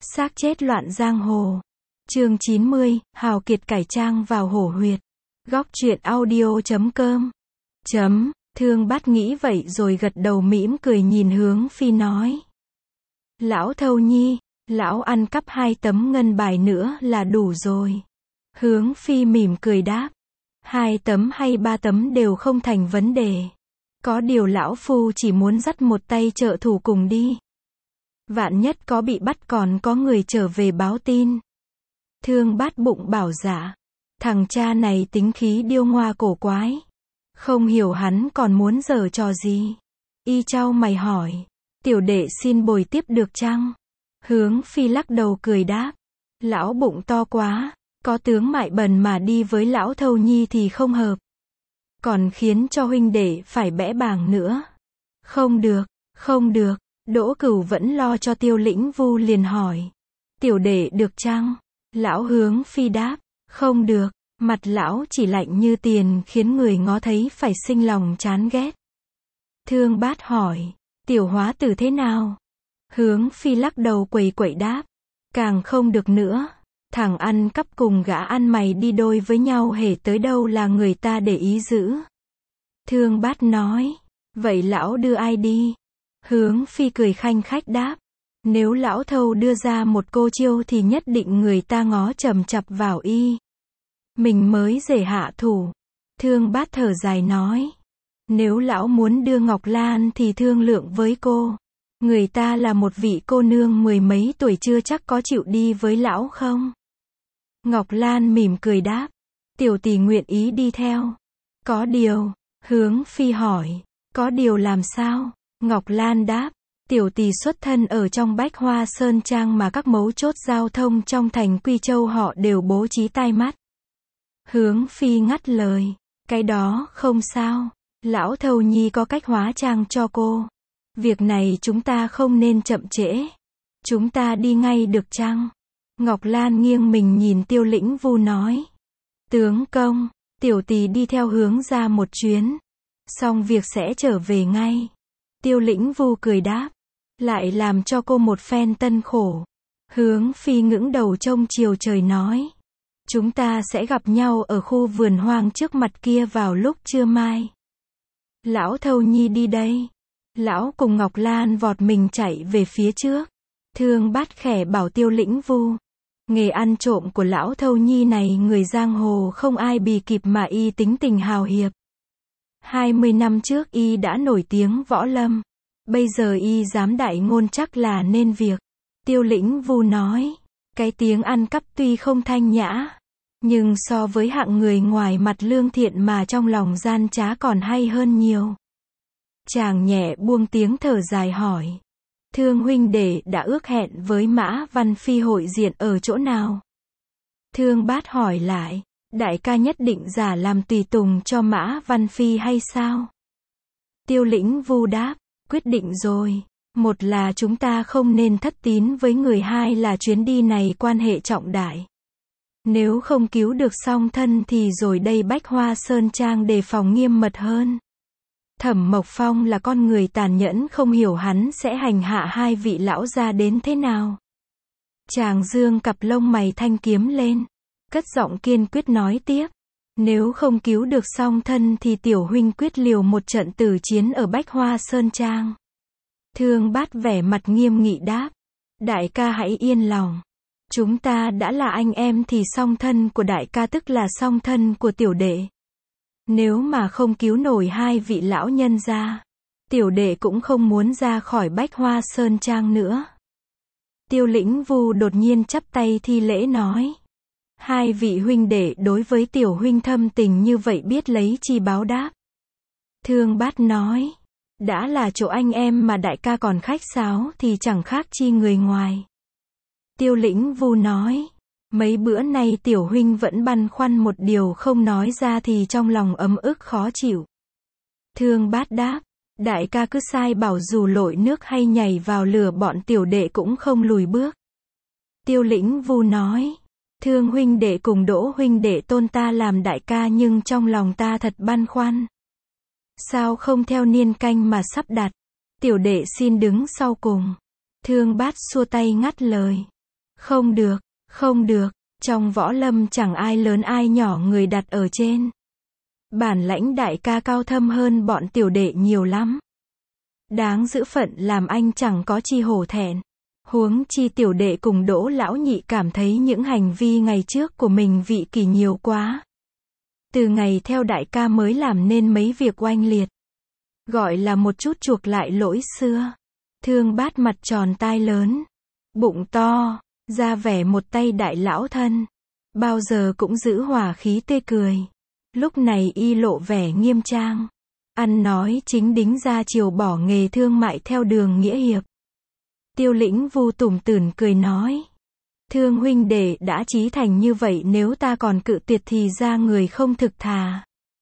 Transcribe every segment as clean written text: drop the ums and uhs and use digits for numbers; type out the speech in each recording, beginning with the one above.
Xác chết loạn giang hồ. Chương 90, hào kiệt cải trang vào hổ huyệt. Góc truyện audio.com. Thương Bát nghĩ vậy rồi gật đầu mỉm cười nhìn Hướng Phi nói. Lão Thâu Nhi, lão ăn cắp 2 tấm ngân bài nữa là đủ rồi. Hướng Phi mỉm cười đáp. 2 tấm hay 3 tấm đều không thành vấn đề. Có điều lão phu chỉ muốn dắt một tay trợ thủ cùng đi. Vạn nhất có bị bắt còn có người trở về báo tin. Thương Bát bụng bảo dạ. Thằng cha này tính khí điêu ngoa cổ quái. Không hiểu hắn còn muốn giở trò gì. Y chau mày hỏi. Tiểu đệ xin bồi tiếp được chăng? Hướng Phi lắc đầu cười đáp. Lão bụng to quá. Có tướng mại bần mà đi với lão Thâu Nhi thì không hợp. Còn khiến cho huynh đệ phải bẽ bàng nữa. Không được, không được. Đỗ Cửu vẫn lo cho Tiêu Lĩnh Vu liền hỏi. Tiểu đệ được chăng? Lão Hướng Phi đáp. Không được. Mặt lão chỉ lạnh như tiền khiến người ngó thấy phải sinh lòng chán ghét. Thương Bát hỏi. Tiểu hóa tử thế nào? Hướng Phi lắc đầu quẩy quẩy đáp. Càng không được nữa. Thằng ăn cắp cùng gã ăn mày đi đôi với nhau hễ tới đâu là người ta để ý giữ. Thương Bát nói. Vậy lão đưa ai đi? Hướng Phi cười khanh khách đáp. Nếu lão Thâu đưa ra một cô chiêu thì nhất định người ta ngó chằm chặp vào y. Mình mới dễ hạ thủ. Thương Bát thở dài nói. Nếu lão muốn đưa Ngọc Lan thì thương lượng với cô. Người ta là một vị cô nương 10 mấy tuổi chưa chắc có chịu đi với lão không? Ngọc Lan mỉm cười đáp. Tiểu tỷ nguyện ý đi theo. Có điều. Hướng Phi hỏi. Có điều làm sao? Ngọc Lan đáp. Tiểu tỷ xuất thân ở trong Bách Hoa Sơn Trang mà các mấu chốt giao thông trong thành Quy Châu họ đều bố trí tai mắt. Hướng Phi ngắt lời. Cái đó không sao. Lão Thâu Nhi có cách hóa trang cho cô. Việc này chúng ta không nên chậm trễ. Chúng ta đi ngay được chăng? Ngọc Lan nghiêng mình nhìn Tiêu Lĩnh Vu nói. Tướng công, tiểu tỷ đi theo Hướng ra một chuyến. Xong việc sẽ trở về ngay. Tiêu Lĩnh Vu cười đáp. Lại làm cho cô một phen tân khổ. Hướng Phi ngẩng đầu trông chiều trời nói. Chúng ta sẽ gặp nhau ở khu vườn hoang trước mặt kia vào lúc trưa mai. Lão Thâu Nhi đi đây. Lão cùng Ngọc Lan vọt mình chạy về phía trước. Thương Bát khẽ bảo Tiêu Lĩnh Vu. Nghề ăn trộm của lão Thâu Nhi này người giang hồ không ai bì kịp mà y tính tình hào hiệp. 20 năm trước y đã nổi tiếng võ lâm. Bây giờ y dám đại ngôn chắc là nên việc. Tiêu Lĩnh Vu nói. Cái tiếng ăn cắp tuy không thanh nhã. Nhưng so với hạng người ngoài mặt lương thiện mà trong lòng gian trá còn hay hơn nhiều. Chàng nhẹ buông tiếng thở dài hỏi. Thương huynh đệ đã ước hẹn với Mã Văn Phi hội diện ở chỗ nào? Thương Bát hỏi lại. Đại ca nhất định giả làm tùy tùng cho Mã Văn Phi hay sao? Tiêu Lĩnh Vu đáp. Quyết định rồi. Một là chúng ta không nên thất tín với người, hai là chuyến đi này quan hệ trọng đại. Nếu không cứu được song thân thì rồi đây Bách Hoa Sơn Trang đề phòng nghiêm mật hơn. Thẩm Mộc Phong là con người tàn nhẫn, không hiểu hắn sẽ hành hạ 2 vị lão gia đến thế nào. Chàng dương cặp lông mày thanh kiếm lên. Cất giọng kiên quyết nói tiếp. Nếu không cứu được song thân thì tiểu huynh quyết liều một trận tử chiến ở Bách Hoa Sơn Trang. Thương Bát vẻ mặt nghiêm nghị đáp. Đại ca hãy yên lòng. Chúng ta đã là anh em thì song thân của đại ca tức là song thân của tiểu đệ. Nếu mà không cứu nổi 2 vị lão nhân ra, tiểu đệ cũng không muốn ra khỏi Bách Hoa Sơn Trang nữa. Tiêu Lĩnh Vu đột nhiên chắp tay thi lễ nói. 2 vị huynh đệ đối với tiểu huynh thâm tình như vậy biết lấy chi báo đáp. Thương Bát nói. Đã là chỗ anh em mà đại ca còn khách sáo thì chẳng khác chi người ngoài. Tiêu Lĩnh Vu nói. Mấy bữa nay tiểu huynh vẫn băn khoăn một điều không nói ra thì trong lòng ấm ức khó chịu. Thương Bát đáp. Đại ca cứ sai bảo dù lội nước hay nhảy vào lửa bọn tiểu đệ cũng không lùi bước. Tiêu Lĩnh Vu nói. Thương huynh đệ cùng Đỗ huynh đệ tôn ta làm đại ca nhưng trong lòng ta thật băn khoăn. Sao không theo niên canh mà sắp đặt? Tiểu đệ xin đứng sau cùng. Thương Bát xua tay ngắt lời. Không được, không được, trong võ lâm chẳng ai lớn ai nhỏ người đặt ở trên. Bản lãnh đại ca cao thâm hơn bọn tiểu đệ nhiều lắm. Đáng giữ phận làm anh chẳng có chi hổ thẹn. Huống chi tiểu đệ cùng Đỗ lão nhị cảm thấy những hành vi ngày trước của mình vị kỷ nhiều quá. Từ ngày theo đại ca mới làm nên mấy việc oanh liệt. Gọi là một chút chuộc lại lỗi xưa. Thương Bát mặt tròn tai lớn, bụng to, ra vẻ một tay đại lão thân. Bao giờ cũng giữ hòa khí tươi cười. Lúc này y lộ vẻ nghiêm trang. Ăn nói chính đính ra chiều bỏ nghề thương mại theo đường nghĩa hiệp. Tiêu Lĩnh Vu tủm tỉm cười nói. Thương huynh đệ đã chí thành như vậy, nếu ta còn cự tuyệt thì ra người không thực thà.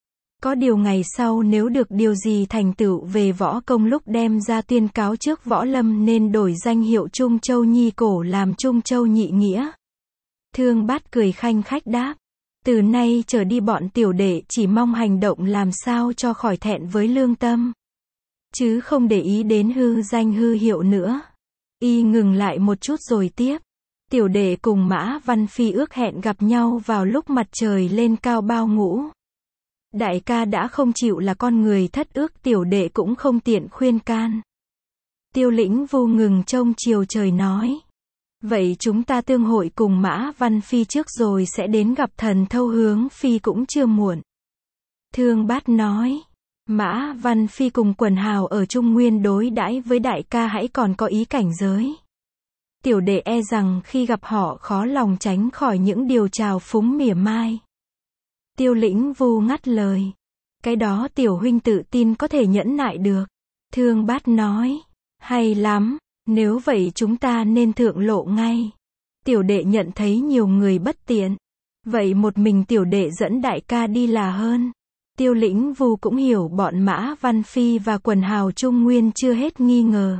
Có điều ngày sau nếu được điều gì thành tựu về võ công, lúc đem ra tuyên cáo trước võ lâm nên đổi danh hiệu Trung Châu Nhi Cổ làm Trung Châu Nhị Nghĩa. Thương Bát cười khanh khách đáp. Từ nay trở đi bọn tiểu đệ chỉ mong hành động làm sao cho khỏi thẹn với lương tâm. Chứ không để ý đến hư danh hư hiệu nữa. Y ngừng lại một chút rồi tiếp. Tiểu đệ cùng Mã Văn Phi ước hẹn gặp nhau vào lúc mặt trời lên cao bao ngũ. Đại ca đã không chịu là con người thất ước, tiểu đệ cũng không tiện khuyên can. Tiêu Lĩnh Vu ngừng trông chiều trời nói. Vậy chúng ta tương hội cùng Mã Văn Phi trước rồi sẽ đến gặp thần Thâu Hướng Phi cũng chưa muộn. Thương Bát nói. Mã Văn Phi cùng quần hào ở Trung Nguyên đối đãi với đại ca hãy còn có ý cảnh giới. Tiểu đệ e rằng khi gặp họ khó lòng tránh khỏi những điều trào phúng mỉa mai. Tiêu Lĩnh Vu ngắt lời. Cái đó tiểu huynh tự tin có thể nhẫn nại được. Thương Bát nói. Hay lắm, nếu vậy chúng ta nên thượng lộ ngay. Tiểu đệ nhận thấy nhiều người bất tiện. Vậy một mình tiểu đệ dẫn đại ca đi là hơn. Tiêu Lĩnh Vu cũng hiểu bọn Mã Văn Phi và quần hào Trung Nguyên chưa hết nghi ngờ.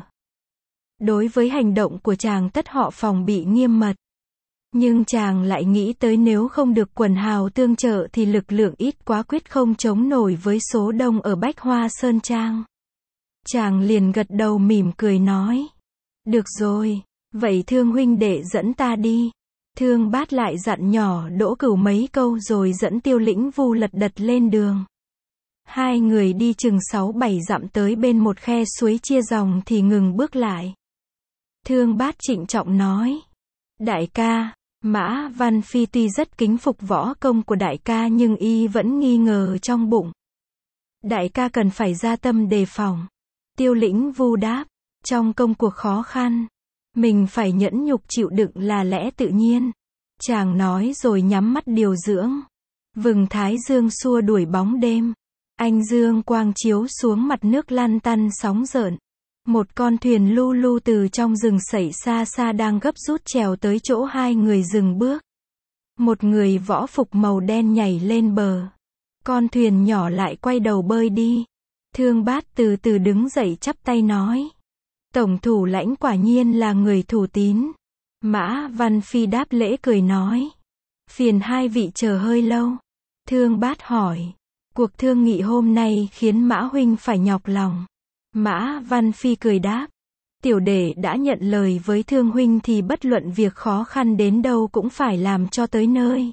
Đối với hành động của chàng tất họ phòng bị nghiêm mật. Nhưng chàng lại nghĩ tới nếu không được quần hào tương trợ thì lực lượng ít quá quyết không chống nổi với số đông ở Bách Hoa Sơn Trang. Chàng liền gật đầu mỉm cười nói. Được rồi, vậy Thương huynh đệ dẫn ta đi. Thương Bát lại dặn nhỏ Đỗ Cửu mấy câu rồi dẫn Tiêu Lĩnh Vu lật đật lên đường. Hai người đi chừng 6-7 dặm tới bên một khe suối chia dòng thì ngừng bước lại. Thương Bát trịnh trọng nói. Đại ca, Mã Văn Phi tuy rất kính phục võ công của đại ca nhưng y vẫn nghi ngờ trong bụng. Đại ca cần phải ra tâm đề phòng. Tiêu Lĩnh Vu đáp. Trong công cuộc khó khăn, mình phải nhẫn nhục chịu đựng là lẽ tự nhiên. Chàng nói rồi nhắm mắt điều dưỡng. Vầng thái dương xua đuổi bóng đêm. Ánh dương quang chiếu xuống mặt nước lăn tăn sóng rợn. Một con thuyền lu lu từ trong rừng sẩy xa xa đang gấp rút trèo tới chỗ hai người dừng bước. Một người võ phục màu đen nhảy lên bờ. Con thuyền nhỏ lại quay đầu bơi đi. Thương Bát từ từ đứng dậy chắp tay nói. Tổng thủ lãnh quả nhiên là người thủ tín. Mã Văn Phi đáp lễ cười nói. Phiền hai vị chờ hơi lâu. Thương Bát hỏi. Cuộc thương nghị hôm nay khiến Mã huynh phải nhọc lòng. Mã Văn Phi cười đáp. Tiểu đệ đã nhận lời với Thương huynh thì bất luận việc khó khăn đến đâu cũng phải làm cho tới nơi.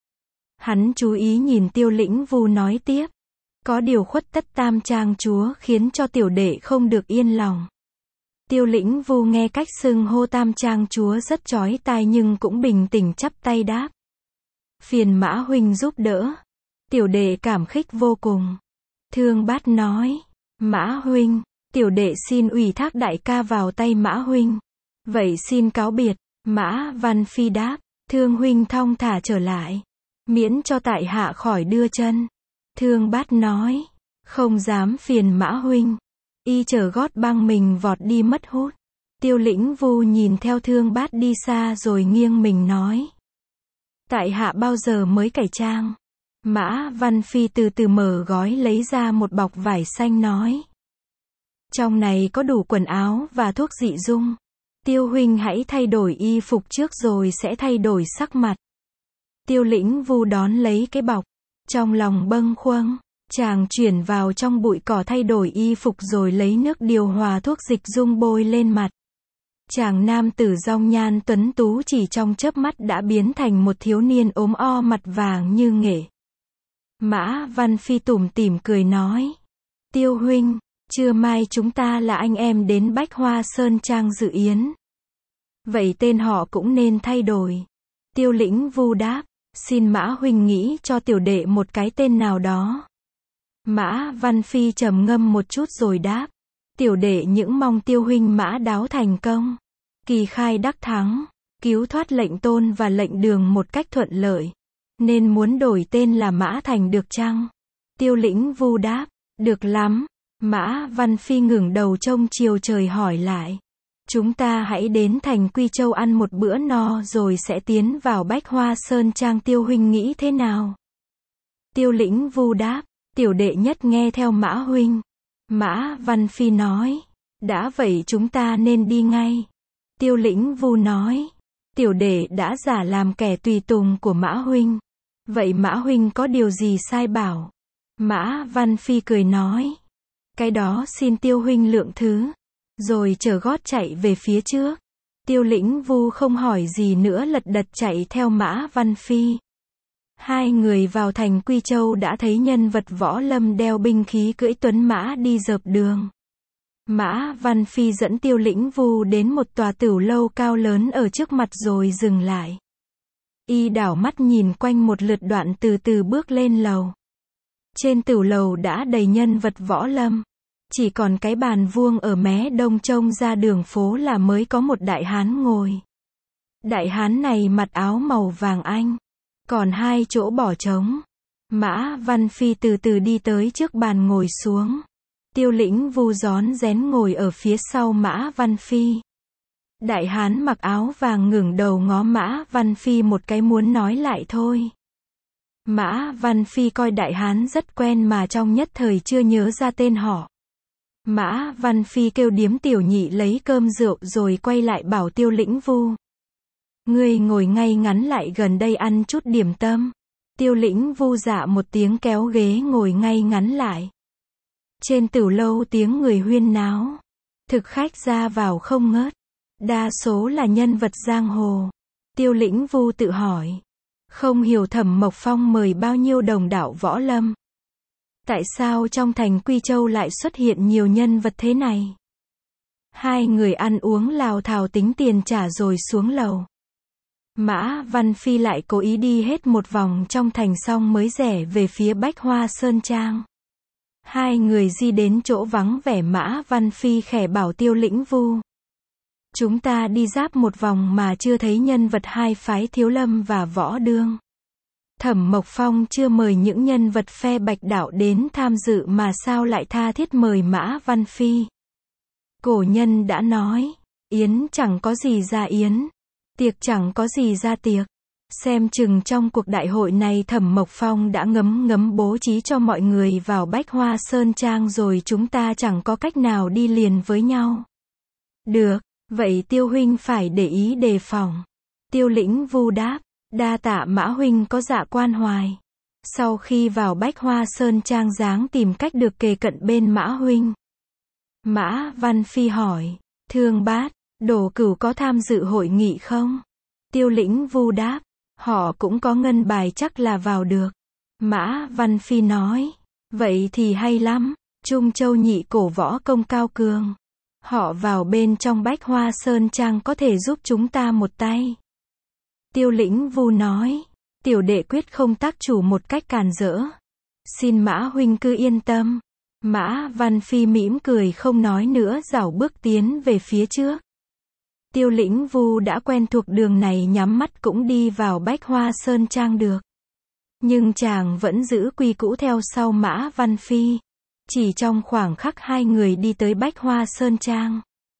Hắn chú ý nhìn Tiêu Lĩnh Vu nói tiếp. Có điều khuất tất Tam Trang chúa khiến cho tiểu đệ không được yên lòng. Tiêu Lĩnh Vu nghe cách xưng hô Tam Trang chúa rất chói tai nhưng cũng bình tĩnh chắp tay đáp. Phiền Mã huynh giúp đỡ. Tiểu đệ cảm kích vô cùng. Thương Bát nói. Mã huynh, tiểu đệ xin ủy thác đại ca vào tay Mã huynh. Vậy xin cáo biệt. Mã Văn Phi đáp. Thương huynh thong thả trở lại. Miễn cho tại hạ khỏi đưa chân. Thương Bát nói. Không dám phiền Mã huynh. Y trở gót băng mình vọt đi mất hút. Tiêu Lĩnh Vu nhìn theo Thương Bát đi xa rồi nghiêng mình nói. Tại hạ bao giờ mới cải trang. Mã Văn Phi từ từ mở gói lấy ra một bọc vải xanh nói. Trong này có đủ quần áo và thuốc dị dung. Tiêu huynh hãy thay đổi y phục trước rồi sẽ thay đổi sắc mặt. Tiêu Lĩnh Vu đón lấy cái bọc. Trong lòng bâng khuâng. Chàng chuyển vào trong bụi cỏ thay đổi y phục rồi lấy nước điều hòa thuốc dịch dung bôi lên mặt. Chàng nam tử dong nhan tuấn tú chỉ trong chớp mắt đã biến thành một thiếu niên ốm o mặt vàng như nghệ. Mã Văn Phi tủm tỉm cười nói. Tiêu huynh, trưa mai chúng ta là anh em đến Bách Hoa Sơn Trang dự yến. Vậy tên họ cũng nên thay đổi. Tiêu Lĩnh Vu đáp. Xin Mã huynh nghĩ cho tiểu đệ một cái tên nào đó. Mã Văn Phi trầm ngâm một chút rồi đáp. Tiểu đệ những mong Tiêu huynh mã đáo thành công, kỳ khai đắc thắng, cứu thoát lệnh tôn và lệnh đường một cách thuận lợi. Nên muốn đổi tên là Mã Thành được chăng? Tiêu Lĩnh Vu đáp. Được lắm. Mã Văn Phi ngẩng đầu trông chiều trời hỏi lại. Chúng ta hãy đến thành Quy Châu ăn một bữa no rồi sẽ tiến vào Bách Hoa Sơn Trang, Tiêu huynh nghĩ thế nào? Tiêu Lĩnh Vu đáp. Tiểu đệ nhất nghe theo Mã huynh. Mã Văn Phi nói. Đã vậy chúng ta nên đi ngay. Tiêu Lĩnh Vu nói. Tiểu đệ đã giả làm kẻ tùy tùng của Mã huynh. Vậy Mã huynh có điều gì sai bảo? Mã Văn Phi cười nói. Cái đó xin Tiêu huynh lượng thứ. Rồi chở gót chạy về phía trước. Tiêu Lĩnh Vu không hỏi gì nữa lật đật chạy theo Mã Văn Phi. Hai người vào thành Quy Châu đã thấy nhân vật võ lâm đeo binh khí cưỡi tuấn mã đi dợp đường. Mã Văn Phi dẫn Tiêu Lĩnh Vu đến một tòa tửu lâu cao lớn ở trước mặt rồi dừng lại. Y đảo mắt nhìn quanh một lượt đoạn từ từ bước lên lầu. Trên tửu lầu đã đầy nhân vật võ lâm. Chỉ còn cái bàn vuông ở mé đông trông ra đường phố là mới có một đại hán ngồi. Đại hán này mặc áo màu vàng anh. Còn hai chỗ bỏ trống. Mã Văn Phi từ từ đi tới trước bàn ngồi xuống. Tiêu Lĩnh Vu rón rén ngồi ở phía sau Mã Văn Phi. Đại hán mặc áo vàng ngẩng đầu ngó Mã Văn Phi một cái muốn nói lại thôi. Mã Văn Phi coi đại hán rất quen mà trong nhất thời chưa nhớ ra tên họ. Mã Văn Phi kêu điếm tiểu nhị lấy cơm rượu rồi quay lại bảo Tiêu Lĩnh Vu. Ngươi ngồi ngay ngắn lại gần đây ăn chút điểm tâm. Tiêu Lĩnh Vu dạ một tiếng kéo ghế ngồi ngay ngắn lại. Trên tửu lâu tiếng người huyên náo. Thực khách ra vào không ngớt. Đa số là nhân vật giang hồ. Tiêu Lĩnh Vu tự hỏi. Không hiểu Thẩm Mộc Phong mời bao nhiêu đồng đạo võ lâm. Tại sao trong thành Quy Châu lại xuất hiện nhiều nhân vật thế này? Hai người ăn uống lào thào tính tiền trả rồi xuống lầu. Mã Văn Phi lại cố ý đi hết một vòng trong thành xong mới rẽ về phía Bách Hoa Sơn Trang. Hai người đi đến chỗ vắng vẻ. Mã Văn Phi khẽ bảo Tiêu Lĩnh Vu. Chúng ta đi giáp một vòng mà chưa thấy nhân vật hai phái Thiếu Lâm và Võ Đương. Thẩm Mộc Phong chưa mời những nhân vật phe Bạch Đạo đến tham dự mà sao lại tha thiết mời Mã Văn Phi. Cổ nhân đã nói, yến chẳng có gì ra yến, tiệc chẳng có gì ra tiệc. Xem chừng trong cuộc đại hội này Thẩm Mộc Phong đã ngấm bố trí cho mọi người vào Bách Hoa Sơn Trang rồi chúng ta chẳng có cách nào đi liền với nhau. Được, vậy Tiêu huynh phải để ý đề phòng. Tiêu Lĩnh Vu đáp. Đa tạ Mã huynh có dạ quan hoài. Sau khi vào Bách Hoa Sơn Trang dáng tìm cách được kề cận bên Mã huynh. Mã Văn Phi hỏi. Thương Bát, Đổ Cửu có tham dự hội nghị không? Tiêu Lĩnh Vu đáp. Họ cũng có ngân bài chắc là vào được. Mã Văn Phi nói. Vậy thì hay lắm. Trung Châu nhị cổ võ công cao cường. Họ vào bên trong Bách Hoa Sơn Trang có thể giúp chúng ta một tay. Tiêu Lĩnh Vu nói. Tiểu đệ quyết không tác chủ một cách càn rỡ. Xin Mã huynh cứ yên tâm. Mã Văn Phi mỉm cười không nói nữa rảo bước tiến về phía trước. Tiêu Lĩnh Vu đã quen thuộc đường này nhắm mắt cũng đi vào Bách Hoa Sơn Trang được. Nhưng chàng vẫn giữ quy cũ theo sau Mã Văn Phi. Chỉ trong khoảng khắc hai người đi tới Bách Hoa Sơn Trang.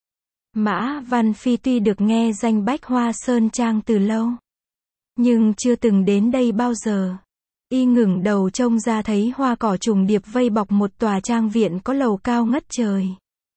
Mã Văn Phi tuy được nghe danh Bách Hoa Sơn Trang từ lâu, nhưng chưa từng đến đây bao giờ. Y ngẩng đầu trông ra thấy hoa cỏ trùng điệp vây bọc một tòa trang viện có lầu cao ngất trời.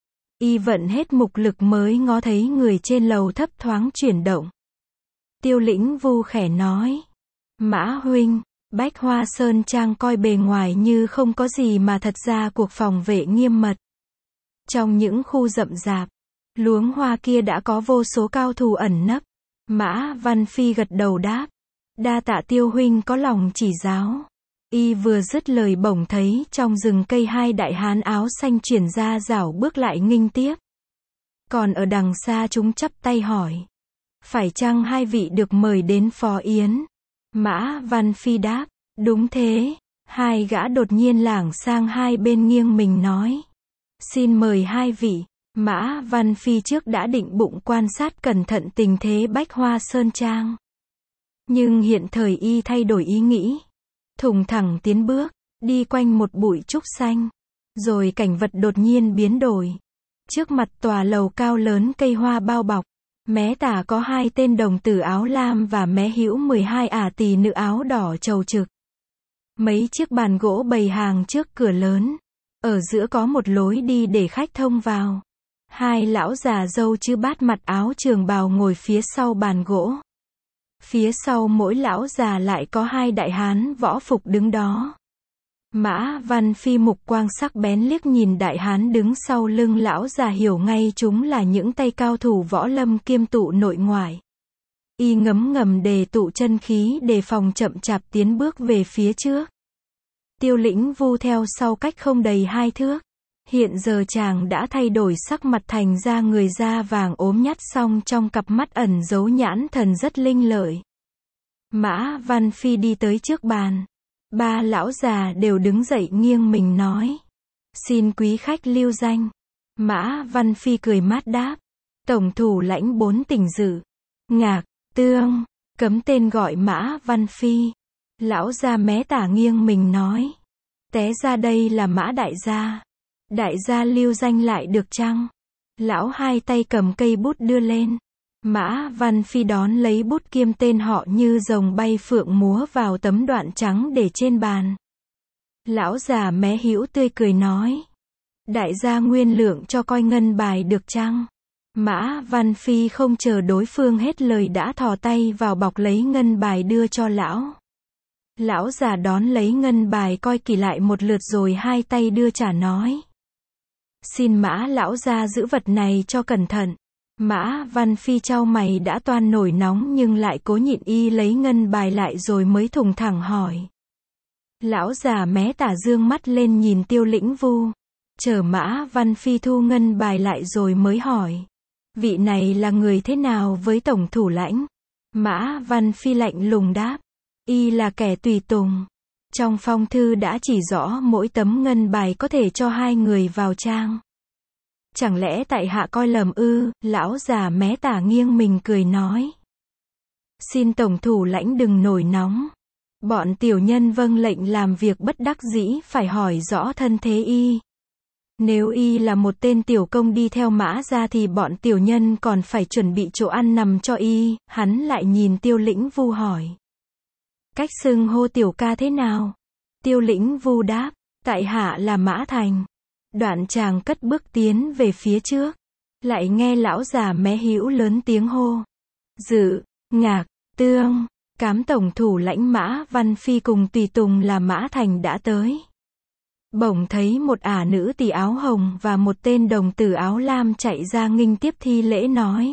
Y vận hết mục lực mới ngó thấy người trên lầu thấp thoáng chuyển động. Tiêu Lĩnh Vu khẽ nói. Mã huynh, Bách Hoa Sơn Trang coi bề ngoài như không có gì mà thật ra cuộc phòng vệ nghiêm mật. Trong những khu rậm rạp, Luống hoa kia đã có vô số cao thủ ẩn nấp. Mã Văn Phi gật đầu đáp. Đa tạ Tiêu huynh có lòng chỉ giáo. Y vừa dứt lời bỗng thấy trong rừng cây hai đại hán áo xanh chuyển ra rảo bước lại nghênh tiếp. Còn ở đằng xa chúng chắp tay hỏi. Phải chăng hai vị được mời đến phó yến? Mã Văn Phi đáp. Đúng thế. Hai gã đột nhiên lảng sang hai bên nghiêng mình nói. Xin mời hai vị. Mã Văn Phi trước đã định bụng quan sát cẩn thận tình thế Bách Hoa Sơn Trang. Nhưng hiện thời y thay đổi ý nghĩ. Thùng thẳng tiến bước, đi quanh một bụi trúc xanh. Rồi cảnh vật đột nhiên biến đổi. Trước mặt tòa lầu cao lớn cây hoa bao bọc. Mé tả có hai tên đồng tử áo lam và mé hữu 12 ả tỳ nữ áo đỏ chầu trực. Mấy chiếc bàn gỗ bày hàng trước cửa lớn. Ở giữa có một lối đi để khách thông vào. Hai lão già râu chữ bát mặc áo trường bào ngồi phía sau bàn gỗ. Phía sau mỗi lão già lại có hai đại hán võ phục đứng đó. Mã Văn Phi mục quang sắc bén liếc nhìn đại hán đứng sau lưng lão già hiểu ngay chúng là những tay cao thủ võ lâm kiêm tụ nội ngoại. Y ngấm ngầm đề tụ chân khí đề phòng chậm chạp tiến bước về phía trước. Tiêu Lĩnh Vu theo sau cách không đầy 2 thước. Hiện giờ chàng đã thay đổi sắc mặt thành ra người da vàng ốm nhắt song trong cặp mắt ẩn giấu nhãn thần rất linh lợi. Mã Văn Phi đi tới trước bàn. Ba lão già đều đứng dậy nghiêng mình nói. Xin quý khách lưu danh. Mã Văn Phi cười mát đáp. Tổng thủ lãnh 4 tỉnh Dự, Ngạc, Tương. Cấm tên gọi Mã Văn Phi. Lão già mé tả nghiêng mình nói. Té ra đây là Mã đại gia. Đại gia lưu danh lại được chăng? Lão hai tay cầm cây bút đưa lên. Mã Văn Phi đón lấy bút kiêm tên họ như rồng bay phượng múa vào tấm đoạn trắng để trên bàn. Lão già mé hữu tươi cười nói. Đại gia nguyên lượng cho coi ngân bài được chăng? Mã Văn Phi không chờ đối phương hết lời đã thò tay vào bọc lấy ngân bài đưa cho lão. Lão già đón lấy ngân bài coi kỹ lại một lượt rồi hai tay đưa trả nói. Xin Mã lão gia giữ vật này cho cẩn thận. Mã Văn Phi chau mày đã toan nổi nóng nhưng lại cố nhịn y lấy ngân bài lại rồi mới thùng thẳng hỏi. Lão già mé tả dương mắt lên nhìn Tiêu Lĩnh Vu. Chờ Mã Văn Phi thu ngân bài lại rồi mới hỏi. Vị này là người thế nào với tổng thủ lãnh? Mã Văn Phi lạnh lùng đáp. Y là kẻ tùy tùng. Trong phong thư đã chỉ rõ mỗi tấm ngân bài có thể cho 2 người vào trang. Chẳng lẽ tại hạ coi lầm ư? Lão già mé tả nghiêng mình cười nói. Xin tổng thủ lãnh đừng nổi nóng. Bọn tiểu nhân vâng lệnh làm việc bất đắc dĩ phải hỏi rõ thân thế y. Nếu y là một tên tiểu công đi theo Mã gia thì bọn tiểu nhân còn phải chuẩn bị chỗ ăn nằm cho y. Hắn lại nhìn Tiêu Lĩnh Vu hỏi. Cách xưng hô tiểu ca thế nào? Tiêu Lĩnh Vu đáp. Tại hạ là Mã Thành. Đoạn chàng cất bước tiến về phía trước. Lại nghe lão già mé hữu lớn tiếng hô. Dự, Ngạc, Tương. Cám tổng thủ lãnh Mã Văn Phi cùng tùy tùng là Mã Thành đã tới. Bỗng thấy một ả nữ tỳ áo hồng và một tên đồng tử áo lam chạy ra nghênh tiếp thi lễ nói.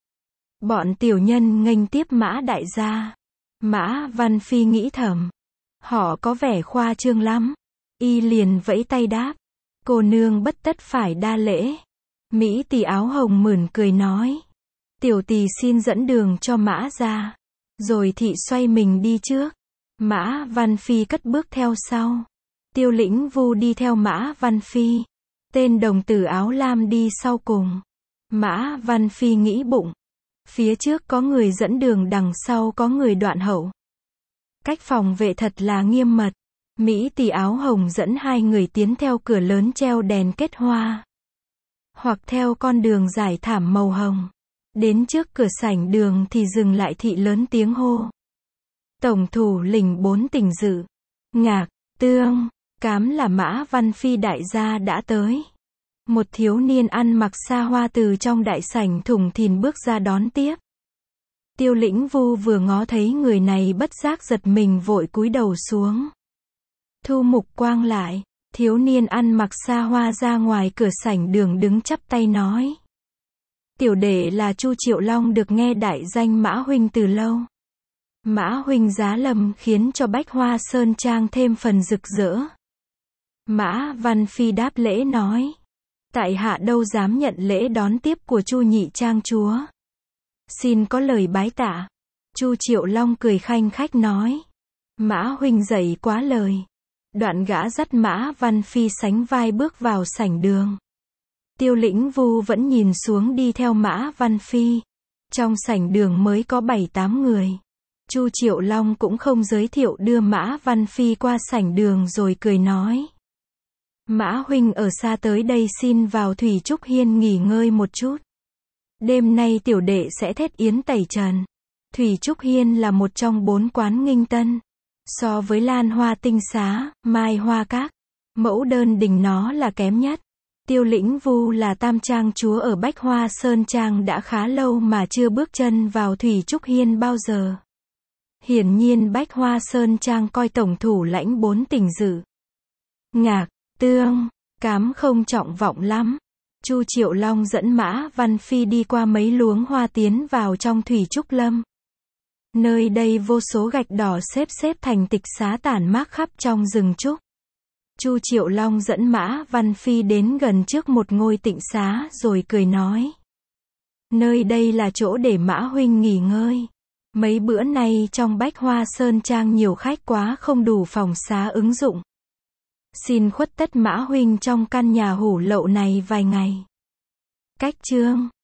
Bọn tiểu nhân nghênh tiếp Mã đại gia. Mã Văn Phi nghĩ thầm. Họ có vẻ khoa trương lắm. Y liền vẫy tay đáp. Cô nương bất tất phải đa lễ. Mỹ tỳ áo hồng mỉm cười nói. Tiểu tỳ xin dẫn đường cho Mã gia. Rồi thị xoay mình đi trước. Mã Văn Phi cất bước theo sau. Tiêu Lĩnh Vu đi theo Mã Văn Phi. Tên đồng tử áo lam đi sau cùng. Mã Văn Phi nghĩ bụng. Phía trước có người dẫn đường, đằng sau có người đoạn hậu. Cách phòng vệ thật là nghiêm mật. Mỹ tỳ áo hồng dẫn 2 người tiến theo cửa lớn treo đèn kết hoa. Hoặc theo con đường dài thảm màu hồng. Đến trước cửa sảnh đường thì dừng lại thị lớn tiếng hô. Tổng thủ lĩnh 4 tỉnh Dự, Ngạc, Tương. Cám là Mã Văn Phi đại gia đã tới. Một thiếu niên ăn mặc xa hoa từ trong đại sảnh thùng thìn bước ra đón tiếp. Tiêu Lĩnh Vu vừa ngó thấy người này bất giác giật mình vội cúi đầu xuống. Thu mục quang lại, thiếu niên ăn mặc xa hoa ra ngoài cửa sảnh đường đứng chắp tay nói. Tiểu đệ là Chu Triệu Long, được nghe đại danh Mã huynh từ lâu. Mã huynh giá lâm khiến cho Bách Hoa Sơn Trang thêm phần rực rỡ. Mã Văn Phi đáp lễ nói: tại hạ đâu dám nhận lễ đón tiếp của Chu nhị trang chúa. Xin có lời bái tạ. Chu Triệu Long cười khanh khách nói: Mã huynh dạy quá lời. Đoạn gã dắt Mã Văn Phi sánh vai bước vào sảnh đường. Tiêu Lĩnh Vu vẫn nhìn xuống đi theo Mã Văn Phi. Trong sảnh đường mới có 7-8 người. Chu Triệu Long cũng không giới thiệu, đưa Mã Văn Phi qua sảnh đường rồi cười nói: Mã huynh ở xa tới đây, xin vào Thủy Trúc Hiên nghỉ ngơi một chút. Đêm nay tiểu đệ sẽ thét yến tẩy trần. Thủy Trúc Hiên là một trong 4 quán nghinh tân. So với Lan Hoa Tinh Xá, Mai Hoa Các, Mẫu Đơn Đình nó là kém nhất. Tiêu Lĩnh Vu là tam trang chúa ở Bách Hoa Sơn Trang đã khá lâu mà chưa bước chân vào Thủy Trúc Hiên bao giờ. Hiển nhiên Bách Hoa Sơn Trang coi tổng thủ lãnh 4 tỉnh Dự, Ngạc, Tương, Cám không trọng vọng lắm. Chu Triệu Long dẫn Mã Văn Phi đi qua mấy luống hoa tiến vào trong Thủy Trúc Lâm. Nơi đây vô số gạch đỏ xếp thành tịch xá tản mát khắp trong rừng trúc. Chu Triệu Long dẫn Mã Văn Phi đến gần trước một ngôi tịnh xá rồi cười nói: nơi đây là chỗ để Mã huynh nghỉ ngơi. Mấy bữa nay trong Bách Hoa Sơn Trang nhiều khách quá, không đủ phòng xá ứng dụng. Xin khuất tất Mã huynh trong căn nhà hủ lậu này vài ngày. Cách chương